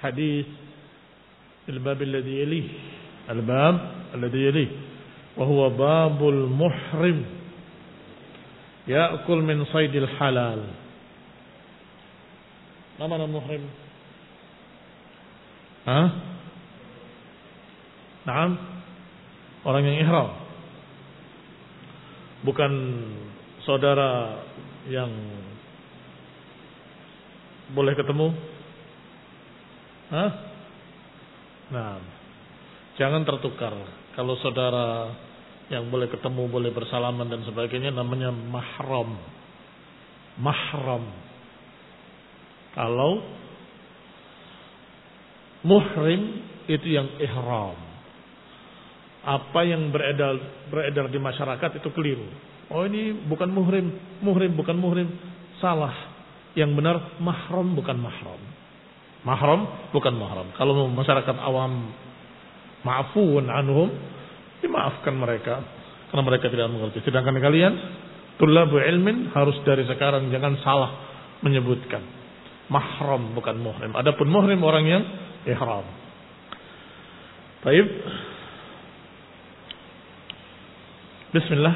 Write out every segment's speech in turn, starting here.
hadis al-bab alladhi yalih, al-bab alladhi yalih wa huwa babul muhrim ya'kul min saydil halal. Apa makna muhrim? Naam, orang yang ihram, bukan saudara yang boleh ketemu. Nah, jangan tertukar. Kalau saudara yang boleh ketemu, boleh bersalaman dan sebagainya, namanya mahram. Mahram. Kalau muhrim itu yang ihram. Apa yang beredar di masyarakat itu keliru. Oh, ini bukan muhrim, bukan muhrim. Salah. Yang benar mahram bukan mahram. Mahram bukan mahram. Kalau masyarakat awam ma'fuun anhum, dimaafkan mereka karena mereka tidak mengerti. Sedangkan kalian tullabu ilmin harus dari sekarang jangan salah menyebutkan mahram bukan muhrim. Adapun muhrim orang yang ihram. Baik. Bismillah.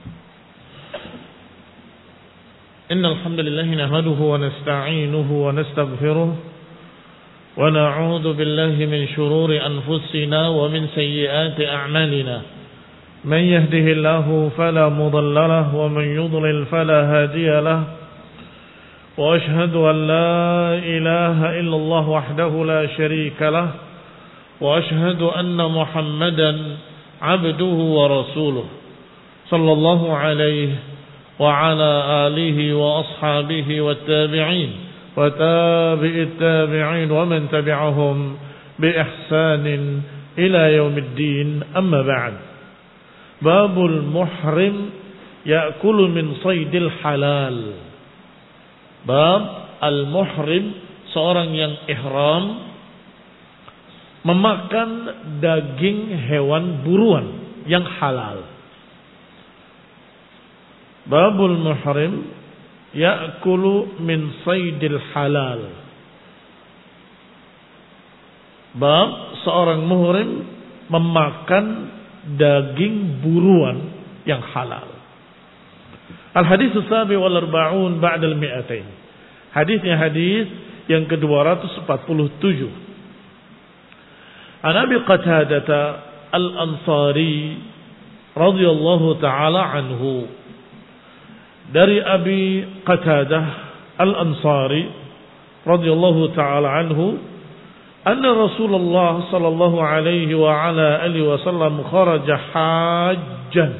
Innal hamdalillah nahmaduhu wa nasta'inuhu wa nastaghfiruh wa na'udzu billahi min shururi anfusina wa min sayyiati a'malina. Man yahdihillahu fala mudilla lahu wa man yudlil fala hadiya lahu. Wa ashhadu an la ilaha illallah wahdahu la sharika lahu wa ashhadu anna Muhammadan 'abduhu wa rasuluh sallallahu alaihi وعلى آله وأصحابه والتابعين وتابع التابعين ومن تبعهم بإحسان إلى يوم الدين. أما بعد. باب المحرم يأكل من صيد الحلال. Bab al-muhrim, seorang yang ihram memakan daging hewan buruan yang halal. Babul muhrim ya'kulu min saydil halal. Bab seorang muhrim memakan daging buruan yang halal. Al-hadis as-sabi wal arba'un ba'da al-mi'atain. Hadisnya hadis yang ke-247. An Abi Qatadah al-Ansari radhiyallahu ta'ala anhu, dari Abi Qatadah al-Ansari radhiyallahu ta'ala anhu, anna Rasulullah sallallahu alaihi wa ala alihi wasallam kharaja hajjan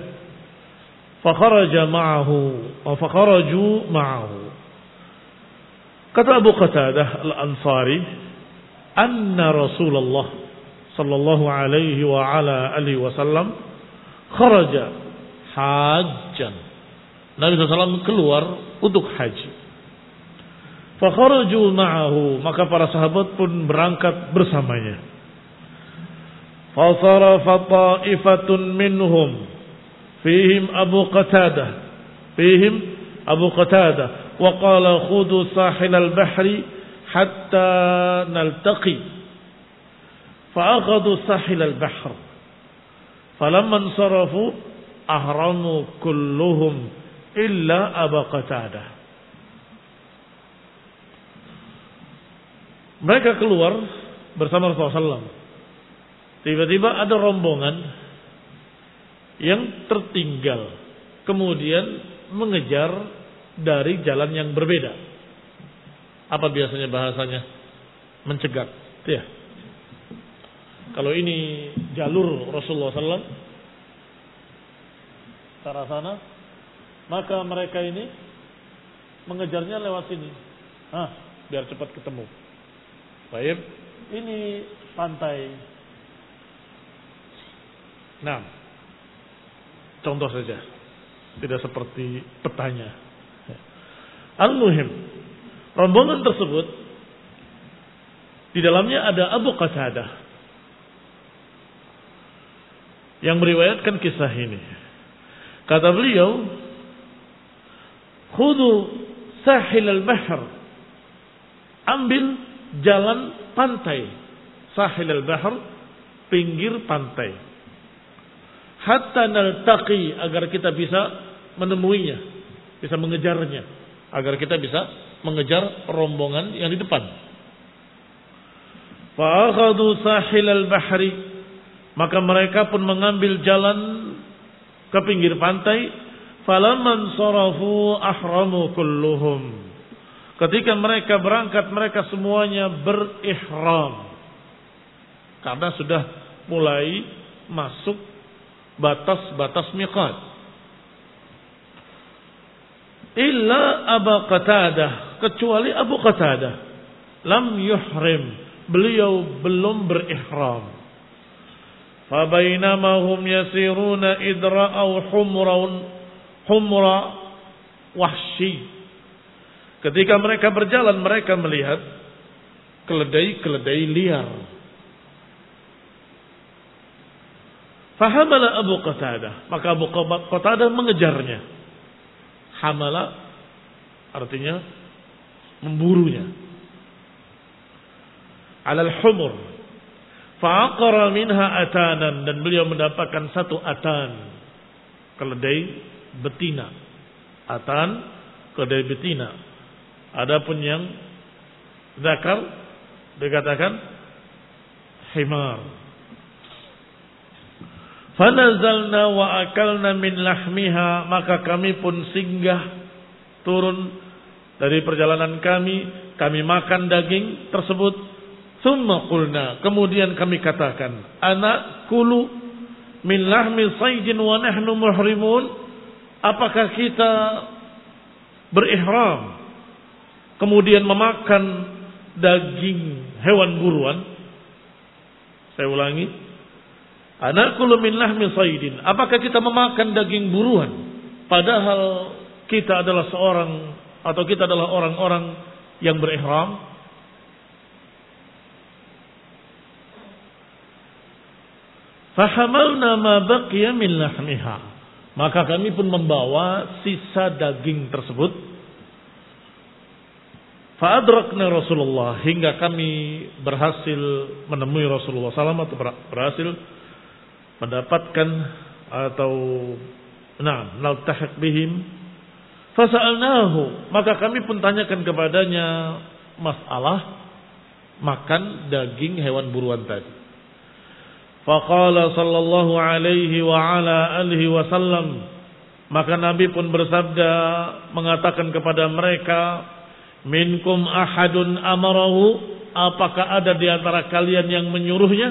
fakharaju ma'ahu. Kata Abu Qatadah al-Ansari, anna Rasulullah sallallahu alaihi wa ala alihi wasallam kharaja hajjan, Nabi SAW keluar untuk haji. Fakharaju ma'ahu, maka para sahabat pun berangkat bersamanya. Fasarafa ta'ifatun minhum fihim Abu Qatadah wa qala khudu sahil al-bahri hatta naltaqi. Fa'akhadhu sahil al-bahr. Falamma insarafu ahramu kulluhum illa Abu Qatadah. Mereka keluar bersama Rasulullah SAW. Tiba-tiba ada rombongan yang tertinggal, kemudian mengejar dari jalan yang berbeda. Apa biasanya bahasanya? Mencegat. Ya. Kalau ini jalur Rasulullah SAW ke arah sana, maka mereka ini mengejarnya lewat sini. Biar cepat ketemu. Baik, ini pantai. Nah, contoh saja. Tidak seperti petanya. Al-muhim, rombongan tersebut di dalamnya ada Abu Qatadah yang meriwayatkan kisah ini. Kata beliau, khudu sahil al-bahr, ambil jalan pantai, sahil al-bahr, pinggir pantai. Hatta naltaqi, agar kita bisa menemuinya, bisa mengejarnya, agar kita bisa mengejar rombongan yang di depan. Fa akhadhu sahil al-bahri, maka mereka pun mengambil jalan ke pinggir pantai. Falamman sarafu ahramu kulluhum, ketika mereka berangkat, mereka semuanya berihram karena sudah mulai masuk batas-batas miqat. Illa Abu Qatadah, kecuali Abu Qatadah, lam yuhrim, beliau belum berihram. Fabainama hum yasiruna idra'aw humra wahshi, ketika mereka berjalan, mereka melihat keledai-keledai liar. Fahamala Abu Qatadah, maka Abu Qatadah mengejarnya. Hamala artinya memburunya. Alal humur. Fa'aqara minha atanan, dan beliau mendapatkan satu atan, keledai betina. Atan, keledai betina. Adapun yang zakar dikatakan himar. Fanazalna wa akalna min lahmiha, maka kami pun singgah, turun dari perjalanan kami makan daging tersebut. Tsumma qulna, kemudian kami katakan, ana kulu min lahmi saydin wa nahnu muhrimun, apakah kita berihram kemudian memakan daging hewan buruan? Saya ulangi, anakulu min lahmi saydin, apakah kita memakan daging buruan padahal kita adalah orang-orang yang berihram? Fahamalna ma baqiya min lahmiha, maka kami pun membawa sisa daging tersebut. Fa'adrakna Rasulullah, hingga kami berhasil menemui Rasulullah SAW, atau berhasil mendapatkan atau naltahiq bihim. Fasa'alnahu, maka kami pun tanyakan kepadanya masalah makan daging hewan buruan tadi. Faqala sallallahu alaihi wa ala alihi wasallam, maka Nabi pun bersabda, mengatakan kepada mereka, minkum ahadun amarahu, apakah ada di antara kalian yang menyuruhnya?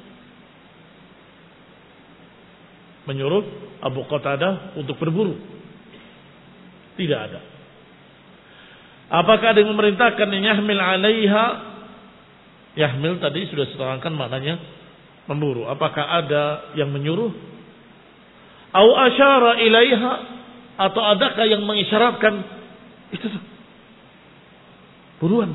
Menyuruh Abu Qatadah untuk berburu? Tidak ada. Apakah ada yang memerintahkan yahmil alaiha? Yahmil tadi sudah diterangkan maknanya memburu. Apakah ada yang menyuruh? Au asyara ilaiha, atau adakah yang mengisyaratkan itu buruan?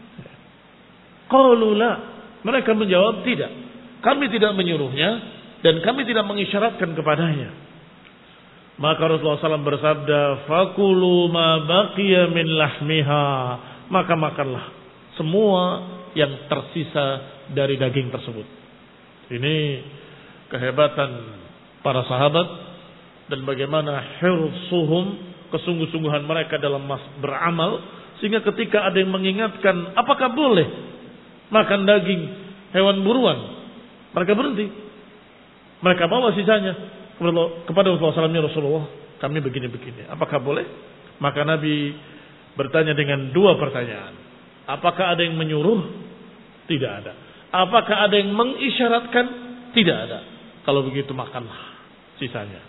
Qalu la, mereka menjawab tidak. Kami tidak menyuruhnya dan kami tidak mengisyaratkan kepadanya. Maka Rasulullah SAW bersabda, fakulu ma baqiya min lahmiha, maka makanlah semua yang tersisa dari daging tersebut. Ini kehebatan para sahabat dan bagaimana hirsuhum, kesungguh-sungguhan mereka dalam beramal, sehingga ketika ada yang mengingatkan apakah boleh makan daging hewan buruan, mereka berhenti. Mereka bawa sisanya kepada Rasulullah SAW, Rasulullah, kami begini-begini, apakah boleh? Maka Nabi bertanya dengan dua pertanyaan. Apakah ada yang menyuruh? Tidak ada. Apakah ada yang mengisyaratkan? Tidak ada. Kalau begitu makanlah sisanya.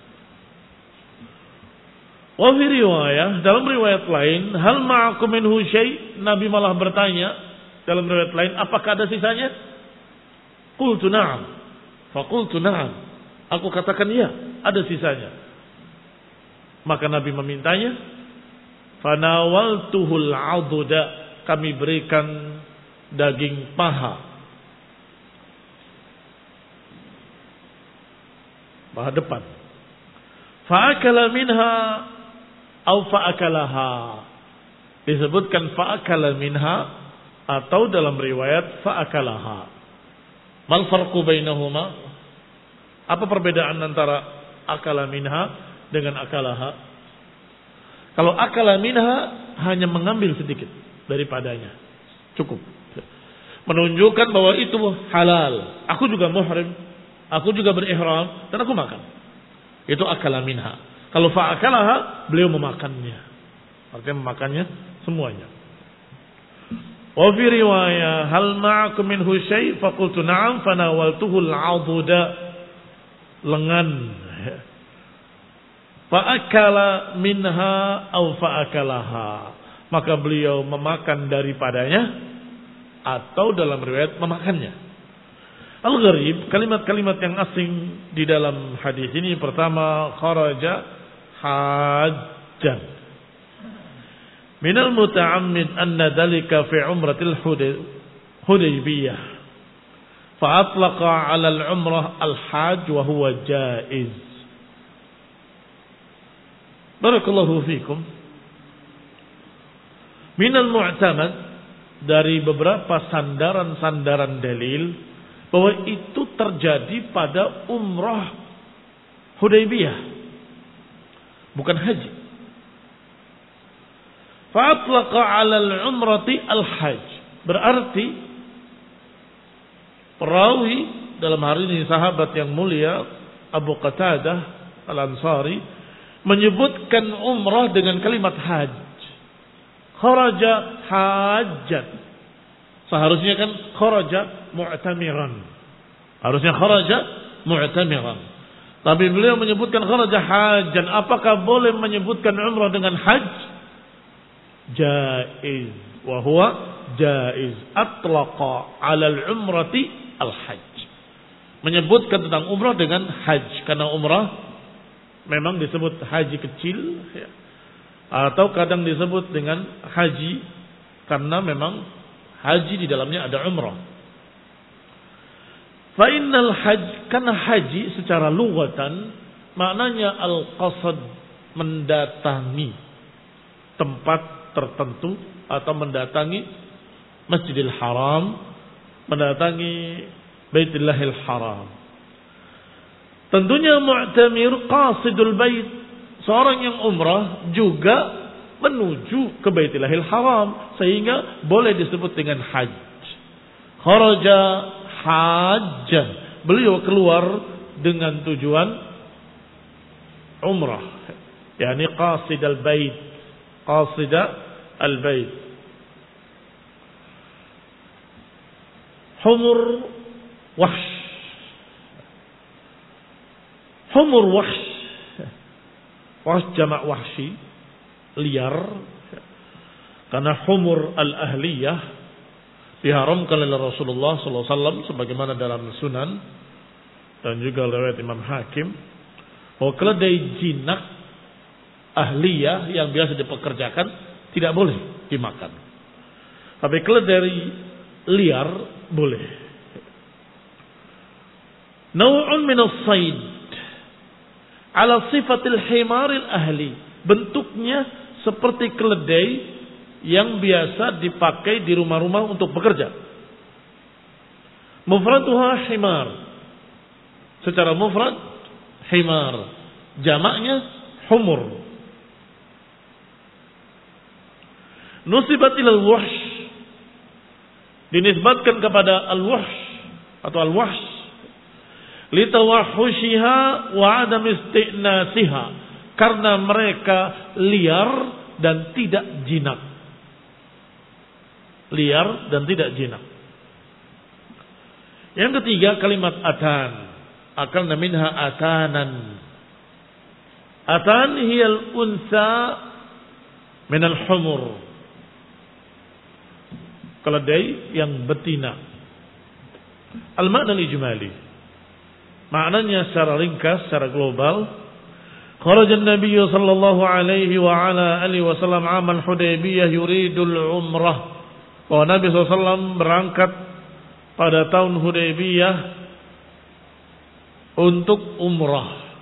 Wa fi riwayah, dalam riwayat lain, hal ma'akum minhu syai', Nabi malah bertanya dalam riwayat lain, apakah ada sisanya? Qultu na'am. Fa qultu na'am. Aku katakan ya, ada sisanya. Maka Nabi memintanya, fanawaltuhul 'aduda, kami berikan daging paha depan. Fa'akala minha au fa'akalaha. Disebutkan fa'akala minha atau dalam riwayat fa'akalaha. Mal farqu bainahuma? Apa perbedaan antara akala minha dengan akalaha? Kalau akala minha hanya mengambil sedikit daripadanya, cukup. Menunjukkan bahwa itu halal. Aku juga muhrim, aku juga berihram, dan aku makan. Itu akala minha. Kalau fa'akalaha, beliau memakannya. Artinya memakannya semuanya. Wa fi riwayah hal ma'akum minhu syai' faqultu na'am fanawaltuhu al-'aduda, lengan. Fa'akala minha aw fa'akalaha, maka beliau memakan daripadanya atau dalam riwayat memakannya. Al-gharib, kalimat-kalimat yang asing di dalam hadis ini. Pertama, kharaja hajjan. Minal muta'ammid anna dhalika fi umratil Hudaybiyah. Fa'atlaqa 'ala al-umrah al-hajj wa huwa jaiz. Barakallahu fikum. Minal mu'tamad, dari beberapa sandaran-sandaran dalil bahwa itu terjadi pada umrah Hudaybiyah, bukan haji. Fa'atlaqa 'ala al-umrati al-hajj, berarti perawi dalam hari ini sahabat yang mulia Abu Qatadah Al-Ansari menyebutkan umrah dengan kalimat hajj. Kharaja hajjan. Seharusnya kan kharaja mu'tamiran. Harusnya kharaja mu'tamiran. Tapi beliau menyebutkan kharaja hajjan. Apakah boleh menyebutkan umrah dengan hajj? Jaiz. Wa huwa jaiz. Atlaqa 'ala al-umrati al-hajj. Menyebutkan tentang umrah dengan hajj. Karena umrah memang disebut haji kecil, ya. Atau kadang disebut dengan haji karena memang haji di dalamnya ada umrah. Fa innal hajj, karena haji secara lughatan maknanya al-qasad, mendatangi tempat tertentu atau mendatangi Masjidil Haram, mendatangi Baitullahil Haram. Tentunya mu'tamir qasidul bait, seorang yang umrah juga menuju ke Baitullahil Haram, sehingga boleh disebut dengan hajj. Kharaja hajjan, beliau keluar dengan tujuan umrah, yakni qasidal bait, qasida al-bait. Humur wahsh, humur wahsh, wahsh jamak wahshi, liar. Karena humur al-ahliyah diharamkan oleh Rasulullah SAW sebagaimana dalam Sunan dan juga riwayat Imam Hakim, bahwa keledai jinak ahliyah yang biasa dipekerjakan tidak boleh dimakan. Tapi keledai liar boleh. Naw'un min as-sayd ala sifatil himaril ahli, bentuknya seperti keledai yang biasa dipakai di rumah-rumah untuk bekerja. Mufraduha himar, secara mufrad himar, jamaknya humur. Nusibat ilal wahsh, dinisbatkan kepada al-wahsh atau al-wahsh litawahhushiha wa adam istinasiha, karena mereka liar dan tidak jinak. Liar dan tidak jinak. Yang ketiga kalimat atan, akalna minha atanan. Atan hiyal unsa minal humur, keledai yang betina. Al-makna al-ijmali, maknanya secara ringkas, secara global, kharaja an-nabiy sallallahu alaihi wa ala alihi wasallam amal Hudaybiyah yuridul umrah, bahwa Nabi SAW berangkat pada tahun Hudaybiyah untuk umrah.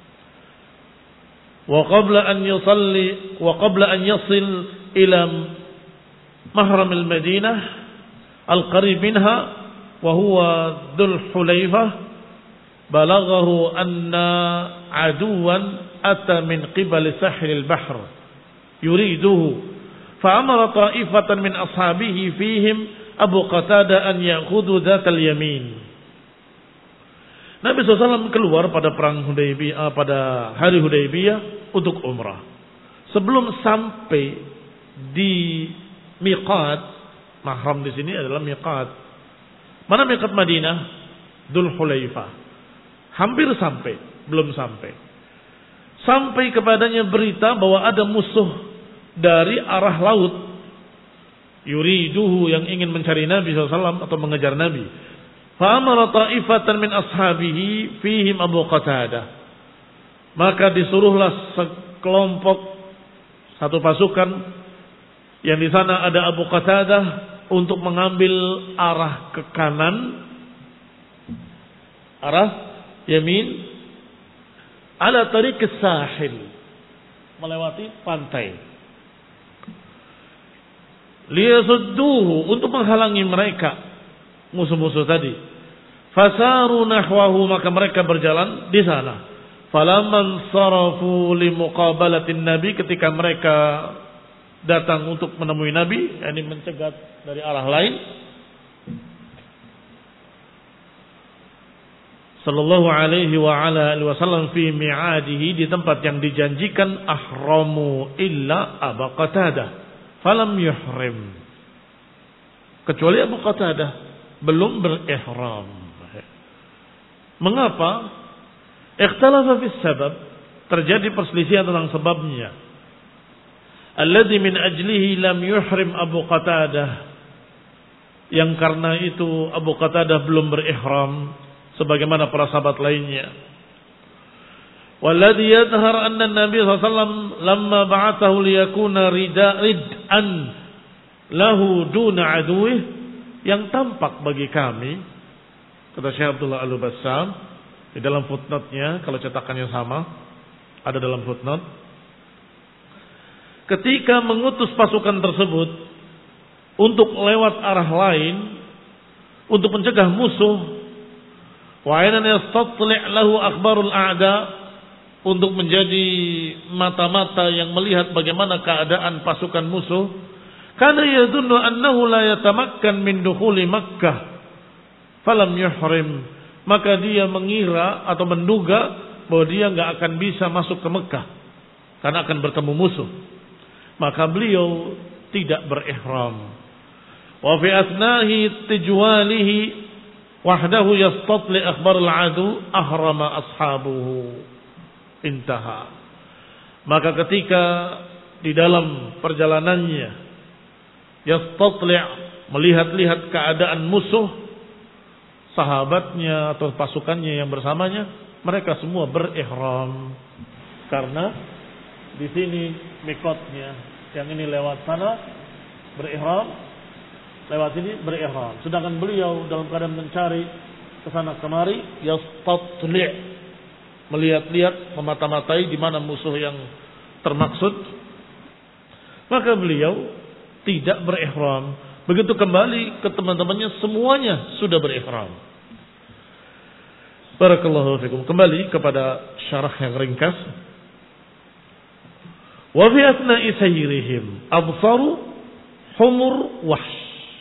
Wa qabla an yasil ila mahram al-Madinah al-qarib minha wa huwa Dzul Hulaifah balaghahu anna aduwan ata min qibali sahil al-bahr yuriduhu fa'amara ta'ifatan min ashabihi fihim Abu Qatadah an ya'khudhu dzatal yamin. Nabi SAW keluar pada perang Hudaybiyah, pada hari Hudaybiyah untuk umrah. Sebelum sampai di miqat, mahram di sini adalah miqat. Mana miqat Madinah? Dzul Hulaifah. Hampir sampai, belum sampai. Sampai kepadanya berita bahwa ada musuh dari arah laut. Yuriduhu, yang ingin mencari Nabi SAW atau mengejar Nabi. Fa'amara ta'ifatan min ashabihi fihim Abu Qatadah. Maka disuruhlah sekelompok, satu pasukan yang di sana ada Abu Qatadah untuk mengambil arah ke kanan, arah yamin, ala tariq sahil, melewati pantai. Liyasudduhu, untuk menghalangi mereka musuh-musuh tadi. Fasaru nahwahu, maka mereka berjalan di sana. Falamman sarafu limuqabalatin Nabi, ketika mereka datang untuk menemui Nabi, yakni mencegat dari arah lain. Sallallahu alaihi wa ala alihi wasallam fi mi'adihi, di tempat yang dijanjikan, ahramu illa Abu Qatadah falam yuhrim, kecuali Abu Qatadah belum berihram. Mengapa? Ikhtalafa fis sabab, terjadi perselisihan tentang sebabnya. Alladzi min ajlihi lam yuhrim Abu Qatadah, yang karena itu Abu Qatadah belum berihram sebagaimana para sahabat lainnya. Walladzi yadhhar anna Nabi sallallahu alaihi wasallam lamma ba'athahu liyakuna rid'an lahu duna aduwih, yang tampak bagi kami, kata Syekh Abdullah Al-Bassam di dalam footnote-nya, kalau cetakannya sama, ada dalam footnote, ketika mengutus pasukan tersebut untuk lewat arah lain untuk mencegah musuh, wa ainan yastatli' lahu akhbarul a'da, untuk menjadi mata-mata yang melihat bagaimana keadaan pasukan musuh, karena yadunnu annahu la yatamakkan min dukhuli Makkah falam yuhrim, maka dia mengira atau menduga bahwa dia enggak akan bisa masuk ke Mekah karena akan bertemu musuh, maka beliau tidak berihram. Wa fi asnahi tijwalihi wahdahu yastatli akhbar al-adu ahrama ashabuhu, intaha. Maka ketika di dalam perjalanannya yastatli', melihat-lihat keadaan musuh, sahabatnya atau pasukannya yang bersamanya, mereka semua berihram. Karena di sini mikotnya, yang ini lewat sana berihram, lewat sini berihram. Sedangkan beliau dalam keadaan mencari kesana kemari, yastatli', melihat-lihat, memata-matai di mana musuh yang termaksud. Maka beliau tidak berihram. Begitu kembali ke teman-temannya, semuanya sudah berihram. Barakallahu fikum. Kembali kepada syarah yang ringkas. Wa fi asna'i sayrihim absaru humur wahsh.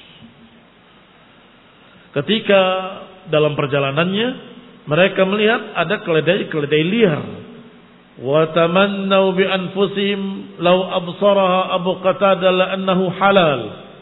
Ketika dalam perjalanannya mereka melihat ada keledai-keledai liar. Wa tamannau bi anfusihim law absaraha Abu Qatadah la annahu halal.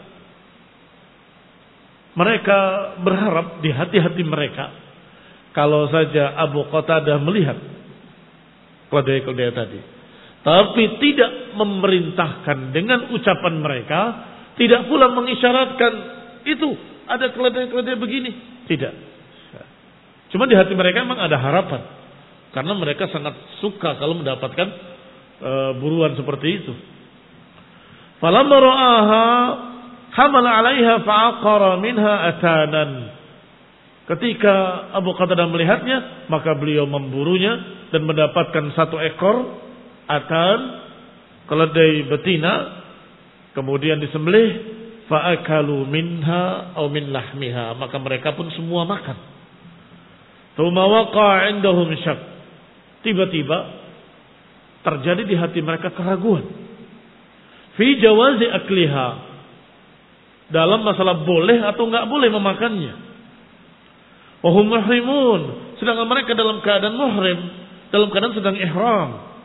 Mereka berharap di hati-hati mereka, kalau saja Abu Qatadah melihat keledai-keledai tadi, tapi tidak memerintahkan dengan ucapan mereka, tidak pula mengisyaratkan itu ada keledai-keledai begini, tidak. Cuma di hati mereka memang ada harapan. Karena mereka sangat suka kalau mendapatkan buruan seperti itu. Falamma ra'aha hamala 'alaiha fa'aqara minha atanan. Ketika Abu Qatadah melihatnya, maka beliau memburunya dan mendapatkan satu ekor atan, keledai betina, kemudian disembelih, Fa'akalu minha aw min lahmiha, maka mereka pun semua makan. Tsumma waqa'a 'indahum syak. Tiba-tiba terjadi di hati mereka keraguan. Fi jawazi akliha, dalam masalah boleh atau enggak boleh memakannya. Wa hum muhrimun, sedangkan mereka dalam keadaan muhrim, dalam keadaan sedang ihram.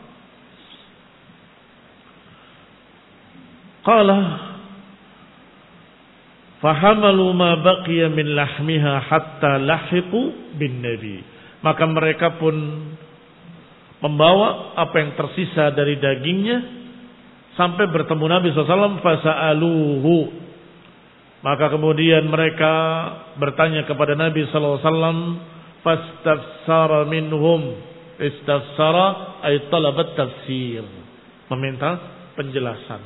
Qala fahamalu ma baqiya min lahmiha hatta lahiqu bin nabi, maka mereka pun membawa apa yang tersisa dari dagingnya sampai bertemu Nabi SAW. Fasa'aluhu, maka kemudian mereka bertanya kepada Nabi SAW. Fastafsara minhum, istafsara ay talabat tafsir, meminta penjelasan.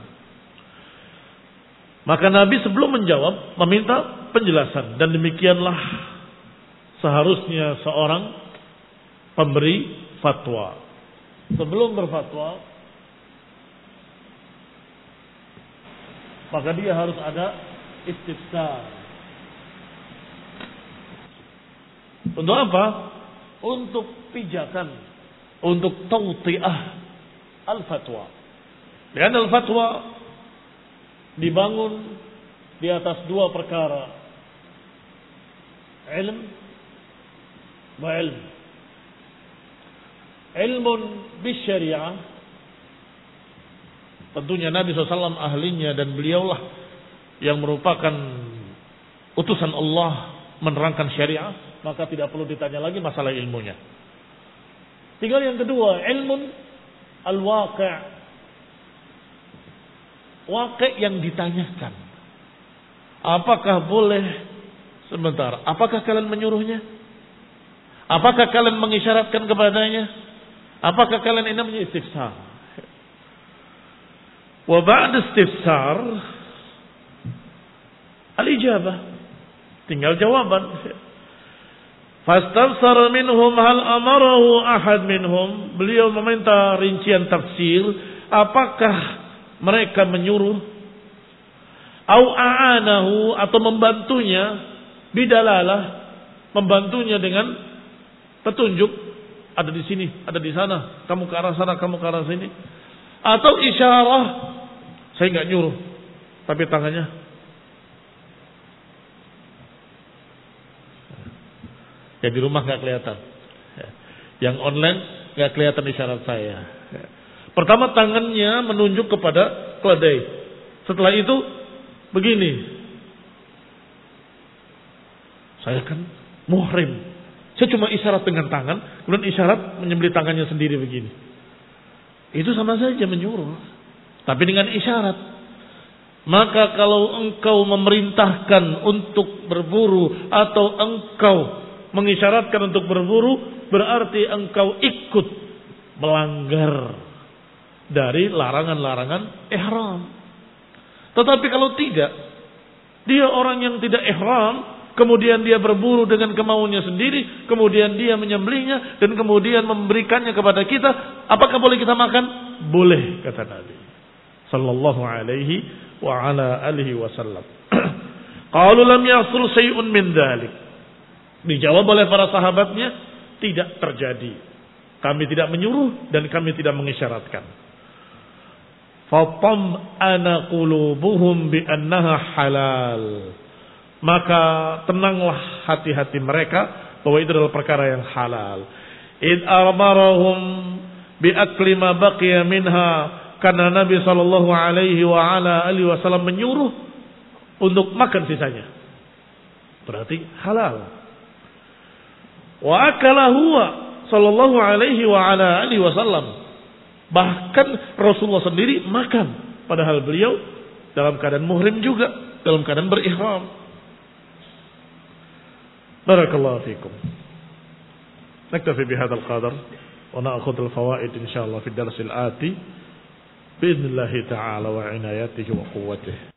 Maka Nabi sebelum menjawab meminta penjelasan, dan demikianlah seharusnya seorang pemberi fatwa. Sebelum berfatwa, maka dia harus ada istifsar. Untuk apa? Untuk pijakan, untuk tawti'ah al-fatwa. Dan al-fatwa dibangun di atas dua perkara, ilm wa ilm. Ilmun bisyariah, tentunya Nabi SAW ahlinya dan beliaulah yang merupakan utusan Allah menerangkan syariah, maka tidak perlu ditanya lagi masalah ilmunya. Tinggal yang kedua, ilmun al-waqi', waqi' yang ditanyakan. Apakah boleh, sebentar, apakah kalian menyuruhnya? Apakah kalian mengisyaratkan kepadanya? Apakah kalian ini namanya istifsar? Wa ba'da istifsar al-ijabah, tinggal jawaban. Fastafsara minhum hal amarahu ahad minhum, beliau meminta rincian tafsir, apakah mereka menyuruh, au a'anahu, atau membantunya, bidalalah, membantunya dengan petunjuk, ada di sini, ada di sana, kamu ke arah sana, kamu ke arah sini, atau isyarah, saya enggak nyuruh, tapi tangannya ya di rumah enggak kelihatan, yang online enggak kelihatan isyarat saya. Pertama tangannya menunjuk kepada keledai, setelah itu begini, saya kan muhrim, saya cuma isyarat dengan tangan, kemudian isyarat menyembelih tangannya sendiri begini. Itu sama saja menyuruh, tapi dengan isyarat. Maka kalau engkau memerintahkan untuk berburu atau engkau mengisyaratkan untuk berburu, berarti engkau ikut melanggar dari larangan-larangan ihram. Tetapi kalau tidak, dia orang yang tidak ihram, kemudian dia berburu dengan kemauannya sendiri, kemudian dia menyembelihnya dan kemudian memberikannya kepada kita, apakah boleh kita makan? Boleh, kata Nabi sallallahu alaihi wa ala alihi wasallam. Qalu lam yasul syai'un min dzalik. Dijawab oleh para sahabatnya, tidak terjadi. Kami tidak menyuruh dan kami tidak mengisyaratkan. Fatam ana qulubuhum bi annaha halal. Maka tenanglah hati-hati mereka bahwa itu adalah perkara yang halal. Id amarahum bi akli ma baqiya minha, karena Nabi sallallahu alaihi wa ala alihi wasallam menyuruh untuk makan sisanya. Berarti halal. Wa akala huwa sallallahu alaihi wa ala alihi wasallam. Bahkan Rasulullah sendiri makan, padahal beliau dalam keadaan muhrim juga, dalam keadaan berihram. Barakallahu fikum. Naktafi bihadzal qadar wa na'khudhu al-fawaid insyaallah fi ad-dars al-ati bi idznillah ta'ala wa inayatihi wa quwwatihi.